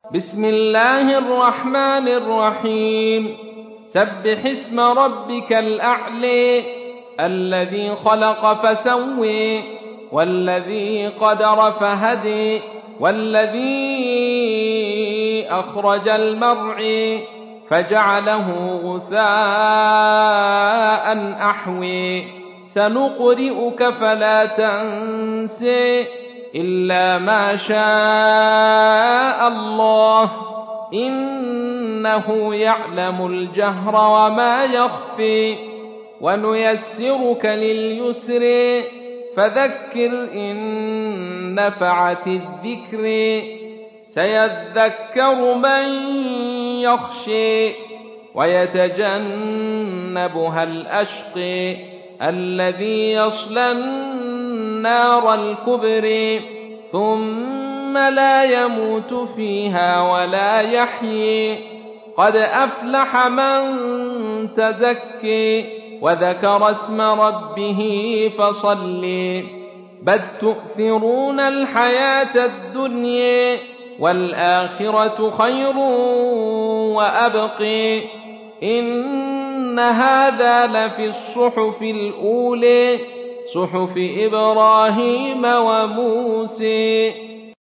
بسم الله الرحمن الرحيم سبح اسم ربك الأعلى الذي خلق فسوى والذي قدر فهدي والذي أخرج المرعى فجعله غثاء أحوى سنقرئك فلا تنسى إلا ما شاء الله إنه يعلم الجهر وما يخفي ونيسرك لليسر فذكر إن نفعت الذكر سيذكر من يخشى ويتجنبها الأشقى الذي يصلى النار الكبرى ثم لا يموت فيها ولا يحيي قد أفلح من تزكى وذكر اسم ربه فصلى بل تؤثرون الحياة الدنيا والآخرة خير وأبقى إن هذا لفي الصحف الأولى صحف إبراهيم وموسى